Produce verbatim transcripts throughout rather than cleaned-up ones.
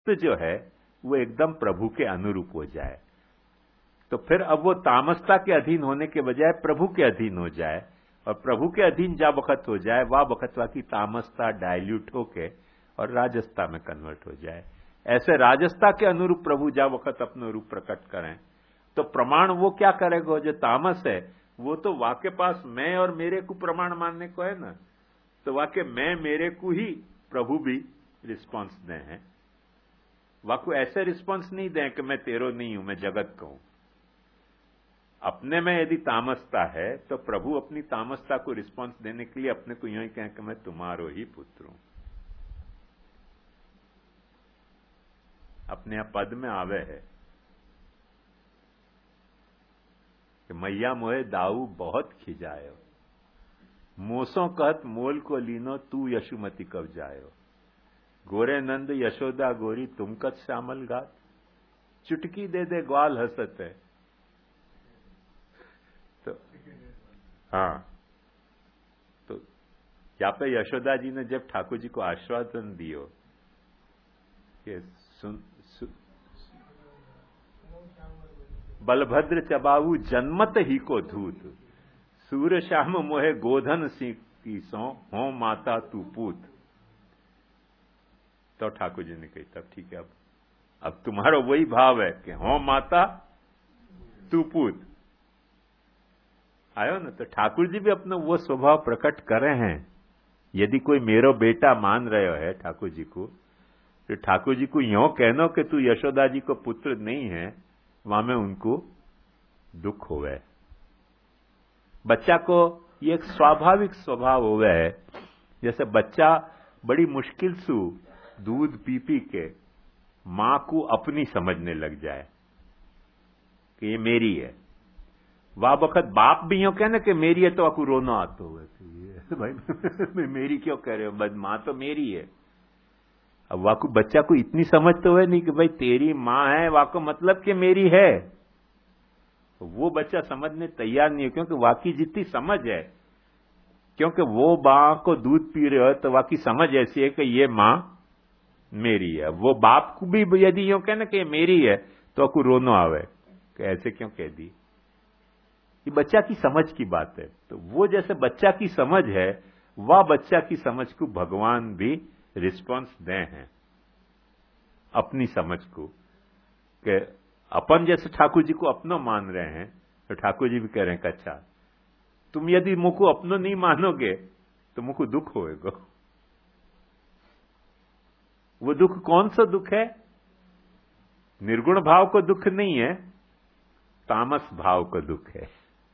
तो जो है वो एकदम प्रभु के अनुरूप हो जाए, तो फिर अब वो तामसता के अधीन होने के बजाय प्रभु के अधीन हो जाए, और प्रभु के अधीन जा वक्त हो जाए वह वक्त की तामसता डायल्यूट होके और राजसता में कन्वर्ट हो जाए। ऐसे राजसता के अनुरूप प्रभु जा वक्त अपना रूप प्रकट करें, तो प्रमाण वो क्या करेगा? जो तामस है वो तो वाके पास मैं और मेरे को प्रमाण मानने को है ना, तो वाके मैं मेरे को ही प्रभु भी रिस्पांस दें हैं। वाको ऐसे रिस्पांस नहीं दें कि मैं तेरो नहीं हूं, मैं जगत का हूं। अपने में यदि तामसता है तो प्रभु अपनी तामसता को रिस्पांस देने के लिए अपने को यूं ही कहें कि मैं तुम्हारो ही पुत्र हूं। अपने पद में आवे है कि मैया मोहे दाऊ बहुत खिजायो, मोसों कहत मोल को लीनो तू यशुमती कब जायो। गोरे नंद यशोदा गोरी तुम कत श्यामल गात, चुटकी दे दे ग्वाल हसत है। तो हाँ, तो यहाँ पे यशोदा जी ने जब ठाकुर जी को आश्वासन दियो कि सुन, सुन बलभद्र चबाऊ जन्मत ही को धूत, सूर्य श्याम मोहे गोधन सिंह की सो हो माता तू पूत। तो ठाकुर जी ने कही तब ठीक है, अब अब तुम्हारा वही भाव है कि हो माता तू पूत। आयो ना, तो ठाकुर जी भी अपना वो स्वभाव प्रकट करे हैं। यदि कोई मेरो बेटा मान रहे है ठाकुर जी को, तो ठाकुर जी को यो कहनो कि तू यशोदा जी को पुत्र नहीं है, वहां में उनको दुख होवे। बच्चा को ये एक स्वाभाविक स्वभाव होवे है, जैसे बच्चा बड़ी मुश्किल से दूध पी पी के मां को अपनी समझने लग जाए कि ये मेरी है। वाह वक्त बाप भी यो कहना कि मेरी है तो आपको रोना आता हो भाई मेरी क्यों कह रहे हो, बस मां तो मेरी है। अब वाको बच्चा को इतनी समझ तो है नहीं कि भाई तेरी मां है, वाको मतलब कि मेरी है। वो बच्चा समझने तैयार नहीं है, क्योंकि वाकी जितनी समझ है, क्योंकि वो मां को दूध पी रहे हो तो वाकी समझ ऐसी है कि ये मां मेरी है। वो बाप को भी यदि यो कहना कि मेरी है तो आपको रोना आवे कि ऐसे क्यों कह दी। ये बच्चा की समझ की बात है। तो वो जैसे बच्चा की समझ है, वह बच्चा की समझ को भगवान भी रिस्पांस दे हैं अपनी समझ को, कि अपन जैसे ठाकुर जी को अपनो मान रहे हैं, तो ठाकुर जी भी कह रहे हैं कि अच्छा तुम यदि मुझको अपनो नहीं मानोगे तो मुझको दुख होएगा। वो दुख कौन सा दुख है? निर्गुण भाव को दुख नहीं है, तामस भाव को दुख है।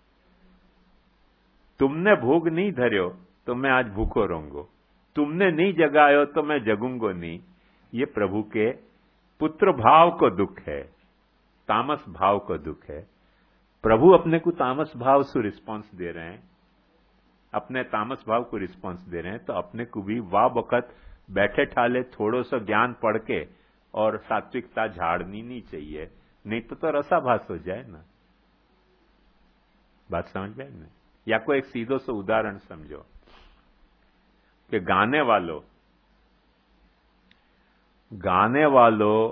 तुमने भोग नहीं धर्यो तो मैं आज भूखो रहूंगो, तुमने नहीं जगायो तो मैं जगूंगो नहीं। ये प्रभु के पुत्र भाव को दुख है, तामस भाव को दुख है। प्रभु अपने को तामस भाव से रिस्पांस दे रहे हैं, अपने तामस भाव को रिस्पांस दे रहे हैं, तो अपने को भी वाह वक्त बैठे ठाले थोड़ो सा ज्ञान पढ़ के और सात्विकता झाड़नी नहीं चाहिए, नहीं तो, तो रसाभास हो जाए ना। बात समझ में ना? या कोई एक सीधो सा उदाहरण समझो कि गाने वालों गाने वालों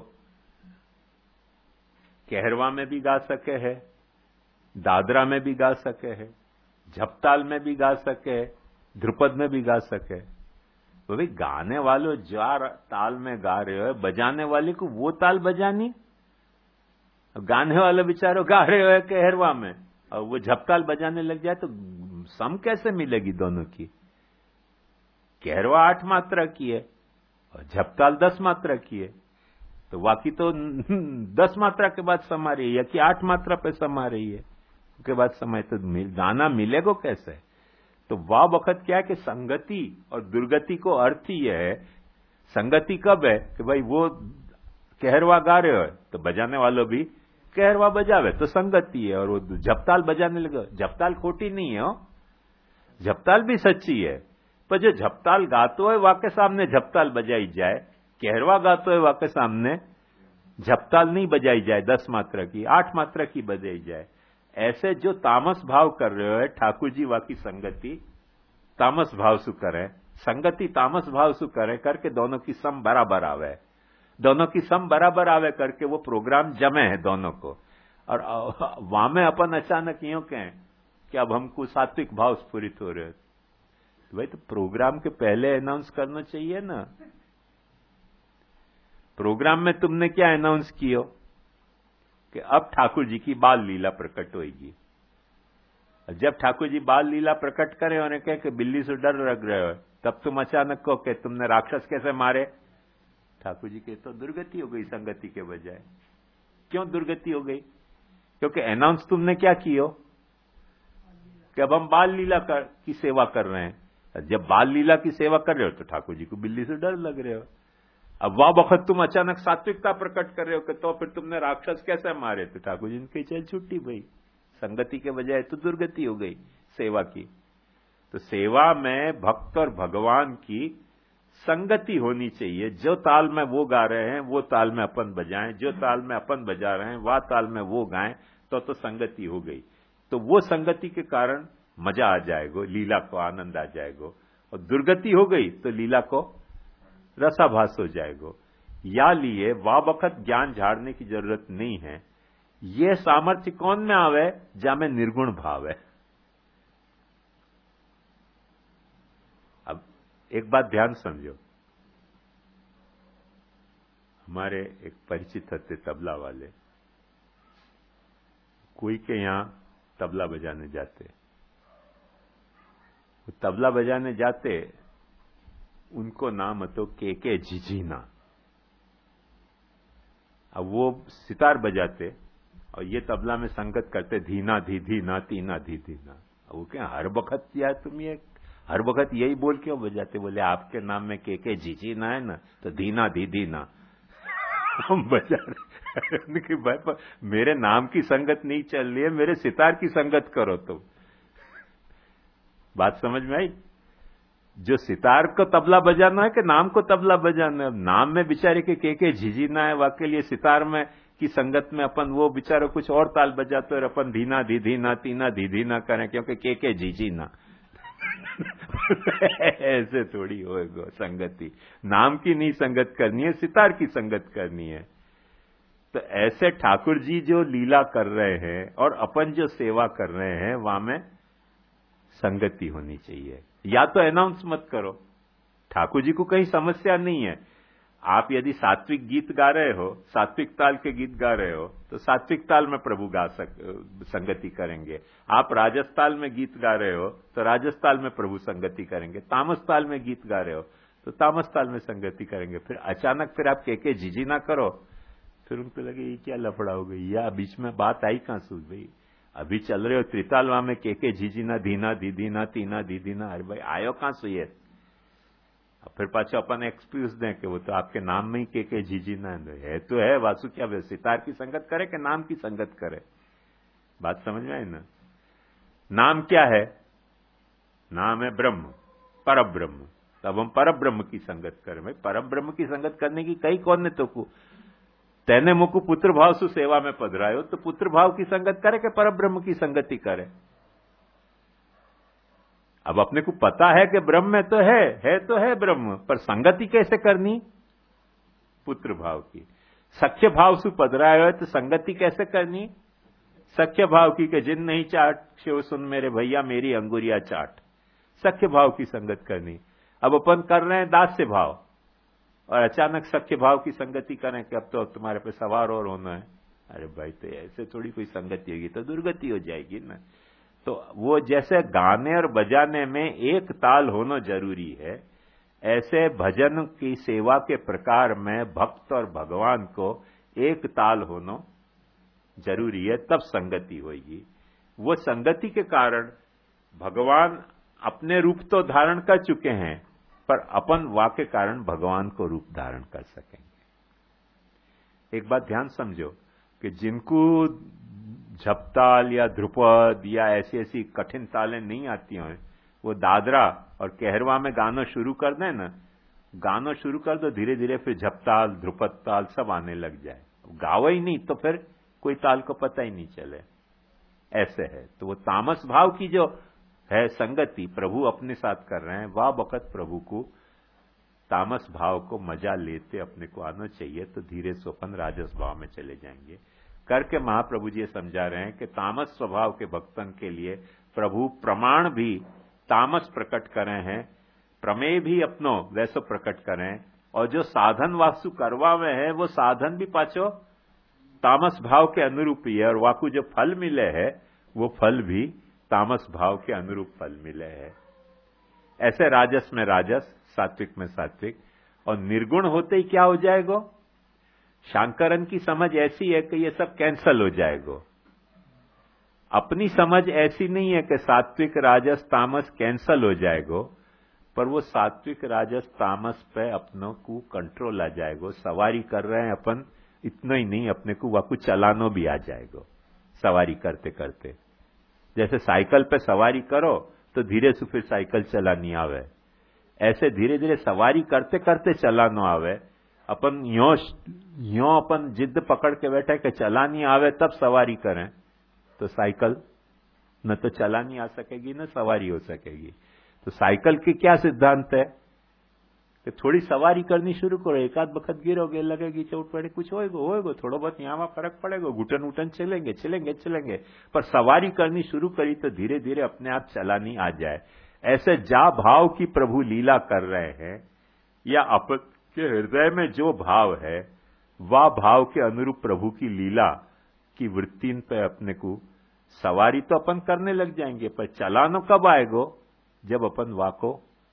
कहरवा में भी गा सके है, दादरा में भी गा सके है, झपताल में भी गा सके, ध्रुपद में भी गा सके। तो भाई गाने वालों जो ताल में गा रहे हो, बजाने वाले को वो ताल बजानी। गाने वाले बेचारो गा रहे हो कहरवा में और वो झपताल बजाने लग जाए तो सम कैसे मिलेगी दोनों की? कहरवा आठ मात्रा की है और झपताल दस मात्रा की है, तो वाकी तो दस मात्रा के बाद समा रही है कि आठ मात्रा पे समा रही है, उसके बाद समय तो गाना मिलेगा कैसे? तो वह वक्त क्या है कि संगति और दुर्गति को अर्थ ही है। संगति कब है कि भाई वो कहरवा गा रहे हो तो बजाने वालों भी कहरवा बजावे तो संगति है, और वो झपताल बजाने लगे, झपताल खोटी नहीं है, झपताल भी सच्ची है। पर जो झपताल गातो है वाके सामने झपताल बजाई जाए, कहरवा गातो है वाके सामने झपताल नहीं बजाई जाए, दस मात्रा की आठ मात्रा की बजाई जाए। ऐसे जो तामस भाव कर रहे हो ठाकुर जी वाकी संगति तामस भाव सु करें, संगति तामस भाव सु करें करके दोनों की सम बराबर आवे। दोनों की सम बराबर आवे करके वो प्रोग्राम जमे है दोनों को। और वहां में अपन अचानक यूं कहें कि अब हमको सात्विक भाव स्फुरित हो रहे हैं, तो भाई तो प्रोग्राम के पहले अनाउंस करना चाहिए ना। प्रोग्राम में तुमने क्या अनाउंस किया कि अब ठाकुर जी की बाल लीला प्रकट होगी। जब ठाकुर जी बाल लीला प्रकट करें और कहे कि बिल्ली से डर लग रहे हो, तब तुम अचानक कहो कि तुमने राक्षस कैसे मारे। ठाकुर जी के तो दुर्गति हो गई संगति के बजाय। क्यों दुर्गति हो गई? क्योंकि अनाउंस तुमने क्या किया कि अब हम बाल लीला कर, की सेवा कर रहे हैं। जब बाल लीला की सेवा कर रहे हो तो ठाकुर जी को बिल्ली से डर लग रहे हो। अब वह वक्त तुम अचानक सात्विकता प्रकट कर रहे हो कि तो फिर तुमने राक्षस कैसे मारे, तो ठाकुर जी ने कही चल छुट्टी भाई, संगति के बजाय तो दुर्गति हो गई सेवा की। तो सेवा में भक्त और भगवान की संगति होनी चाहिए। जो ताल में वो गा रहे हैं वो ताल में अपन बजाएं, जो ताल में अपन बजा रहे हैं वह ताल में वो गाएं, तो तो संगति हो गई। तो वो संगति के कारण मजा आ जाएगा, लीला को आनंद आ जाएगा। और दुर्गति हो गई तो लीला को रसाभास हो जाएगा। या लिए वा वक्त ज्ञान झाड़ने की जरूरत नहीं है। ये सामर्थ्य कौन में आवे? जा में निर्गुण भाव है। अब एक बात ध्यान समझो, हमारे एक परिचित थे तबला वाले, कोई के यहां तबला बजाने जाते, वो तबला बजाने जाते, उनको नाम तो के के झिझिना। अब वो सितार बजाते और ये तबला में संगत करते, धीना धी धीना तीना धी धीना। अब वो क्या हर वक्त यार तुम ये हर वक्त यही बोल क्यों बजाते? बोले आपके नाम में के के झिझिना है ना, तो धीना धी धीना हम बजा रहे कि भाई पर मेरे नाम की संगत नहीं चल रही है, मेरे सितार की संगत करो। तुम बात समझ में आई? जो सितार को तबला बजाना है कि नाम को तबला बजाना है? नाम में बेचारे के के के झिझिना है, वाकई लिए सितार में की संगत में अपन वो बेचारे कुछ और ताल बजाते और अपन धीना धी धीना तीना धी धीना करें क्योंकि के के झिझिना। ऐसे थोड़ी होएगा संगति। नाम की नहीं संगत करनी है, सितार की संगत करनी है। तो ऐसे ठाकुर जी जो लीला कर रहे हैं और अपन जो सेवा कर रहे हैं, वहां में संगति होनी चाहिए। या तो अनाउंस मत करो, ठाकुर जी को कहीं समस्या नहीं है। आप यदि सात्विक गीत गा रहे हो, सात्विक ताल के गीत गा रहे हो, तो सात्विक ताल में प्रभु गा सक संगति करेंगे। आप राजस्थाल में गीत गा रहे हो तो राजस्थाल में प्रभु संगति करेंगे। तामस ताल में गीत गा रहे हो तो तामस ताल में संगति करेंगे। फिर अचानक फिर आप के के झिझी ना करो, फिर उनको लगे ये क्या लफड़ा हो गई, या बीच में बात आई कहां सूझ भाई? अभी चल रहे हो त्रितालवा में के के झिझीना धीना दीदीना तीना दीदीना, अरे भाई आयो कहां सुइए? फिर पाछो अपन एक्सक्यूज दें कि वो तो आपके नाम में ही के के झिझीना है। तो है वासु क्या वे सितार की संगत करे कि नाम की संगत करे? बात समझ में आई ना? नाम क्या है? नाम है ब्रह्म, पर ब्रह्म। तब हम पर ब्रह्म की संगत करें। भाई पर ब्रह्म की संगत करने की कई कौन ने तो को तेने मुकु पुत्र भाव सु सेवा में पधरायो, तो पुत्र भाव की संगत करे कि पर ब्रह्म की संगति करे? अब अपने को पता है कि ब्रह्म में तो है है तो है ब्रह्म, पर संगति कैसे करनी? पुत्र भाव की। सख्य भाव सु पधरायो है तो संगति कैसे करनी? सख्य भाव की के जिन नहीं चाट शिव सुन मेरे भैया मेरी अंगुरिया चाट, सख्य भाव की संगत करनी। अब अपन कर रहे हैं दास्य भाव और अचानक सख्य भाव की संगति करें कि अब तो तुम्हारे पे सवार और होना है, अरे भाई तो ऐसे थोड़ी कोई संगति होगी, तो दुर्गति हो जाएगी ना। तो वो जैसे गाने और बजाने में एक ताल होना जरूरी है, ऐसे भजन की सेवा के प्रकार में भक्त और भगवान को एक ताल होना जरूरी है, तब संगति होगी। वो संगति के कारण भगवान अपने रूप तो धारण कर चुके हैं, पर अपन वा के कारण भगवान को रूप धारण कर सकेंगे। एक बात ध्यान समझो कि जिनको झपताल या ध्रुपद या ऐसी ऐसी कठिन तालें नहीं आती हैं, वो दादरा और कहरवा में गाना शुरू कर दें ना, गाना शुरू कर दो, धीरे धीरे फिर झपताल ध्रुपद ताल सब आने लग जाए। गाओ ही नहीं तो फिर कोई ताल को पता ही नहीं चले। ऐसे है तो वो तामस भाव की जो है संगति प्रभु अपने साथ कर रहे हैं, वह वक्त प्रभु को तामस भाव को मजा लेते अपने को आना चाहिए, तो धीरे से अपन राजस भाव में चले जाएंगे। करके महाप्रभु जी ये समझा रहे हैं कि तामस स्वभाव के भक्तन के लिए प्रभु प्रमाण भी तामस प्रकट करें हैं, प्रमेय भी अपनो वैसो प्रकट करें, और जो साधन वास्तु करवावे है वो साधन भी पाछो तामस भाव के अनुरूप ही है, और वाकु जो फल मिले है वो फल भी तामस भाव के अनुरूप फल मिले है। ऐसे राजस में राजस, सात्विक में सात्विक, और निर्गुण होते ही क्या हो जाएगा? शांकरन की समझ ऐसी है कि ये सब कैंसल हो जाएगा। अपनी समझ ऐसी नहीं है कि सात्विक राजस तामस कैंसल हो जाएगा, पर वो सात्विक राजस तामस पे अपनों को कंट्रोल आ जाएगा। सवारी कर रहे हैं अपन, इतना ही नहीं, अपने को वाकु चलानो भी आ जाएगा सवारी करते करते। जैसे साइकिल पे सवारी करो तो धीरे से फिर साइकिल चलानी आवे, ऐसे धीरे धीरे सवारी करते करते चलानो आवे। अपन यो यो अपन जिद पकड़ के बैठे कि चलानी आवे तब सवारी करें, तो साइकिल न तो चलानी आ सकेगी न सवारी हो सकेगी। तो साइकिल की क्या सिद्धांत है कि थोड़ी सवारी करनी शुरू करो, एक आध वक्त गिरोगे, लगेगी चोट पड़े, कुछ होएगा होएगा, थोड़ा बहुत यहाँ वहां फर्क पड़ेगा, घुटन उठन चलेंगे चलेंगे चलेंगे, पर सवारी करनी शुरू करी तो धीरे धीरे अपने आप चलानी आ जाए। ऐसे जा भाव की प्रभु लीला कर रहे हैं, या आपके हृदय में जो भाव है वह भाव के अनुरूप प्रभु की लीला की वृत्ति पे अपने को सवारी तो अपन करने लग जाएंगे, पर चलानो कब आएगो? जब अपन वाको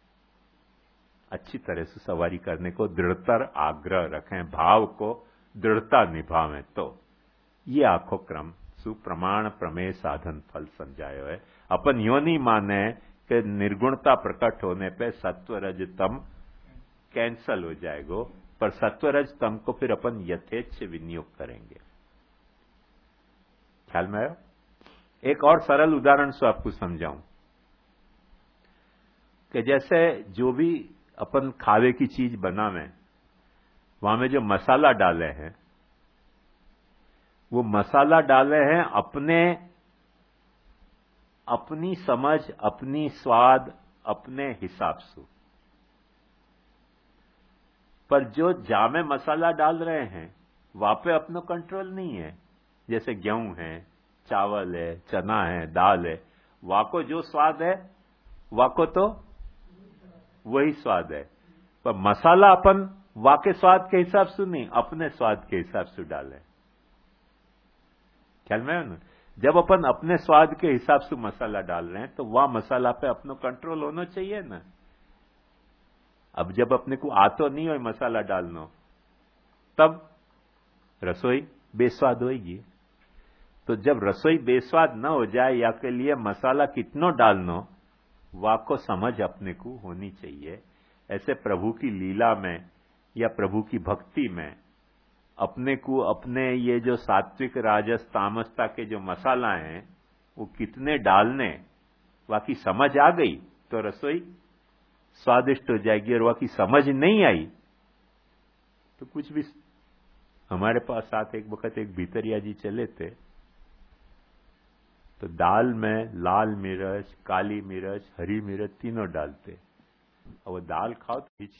अच्छी तरह से सवारी करने को दृढ़तर आग्रह रखें, भाव को दृढ़ता निभावें। तो ये आखो क्रम सुप्रमाण प्रमेय साधन फल समझायो है। अपन यो नहीं माने कि निर्गुणता प्रकट होने पे सत्वरज तम कैंसल हो जाएगा, पर सत्वरज तम को फिर अपन यथेच्छ विनियोग करेंगे। ख्याल में आयो? एक और सरल उदाहरण से आपको समझाऊं कि जैसे जो भी अपन खावे की चीज बनावें, वहां में जो मसाला डाले हैं वो मसाला डाले हैं अपने अपनी समझ, अपनी स्वाद, अपने हिसाब से। पर जो जामे मसाला डाल रहे हैं वहां पे अपना कंट्रोल नहीं है। जैसे गेहूं है, चावल है, चना है, दाल है, वहां को जो स्वाद है वहां को तो वही स्वाद है, पर मसाला अपन वाके स्वाद के हिसाब से नहीं, अपने स्वाद के हिसाब से डालें। ख्याल में है ना? जब अपन अपने स्वाद के हिसाब से मसाला डाल रहे हैं तो वह मसाला पे अपना कंट्रोल होना चाहिए ना। अब जब अपने को आतो नहीं हो मसाला डालना, तब रसोई बेस्वाद होगी। तो जब रसोई बेस्वाद न हो जाए, या के लिए मसाला कितना डालना वाको समझ अपने को होनी चाहिए। ऐसे प्रभु की लीला में या प्रभु की भक्ति में अपने को अपने ये जो सात्विक राजस तामसता के जो मसाला हैं वो कितने डालने, वाकी समझ आ गई तो रसोई स्वादिष्ट हो जाएगी, और वाकी समझ नहीं आई तो कुछ भी। हमारे पास साथ एक वक्त एक भीतरिया जी चले थे, तो दाल में लाल मिर्च, काली मिर्च, हरी मिर्च तीनों डालते, और वो दाल खाओ तो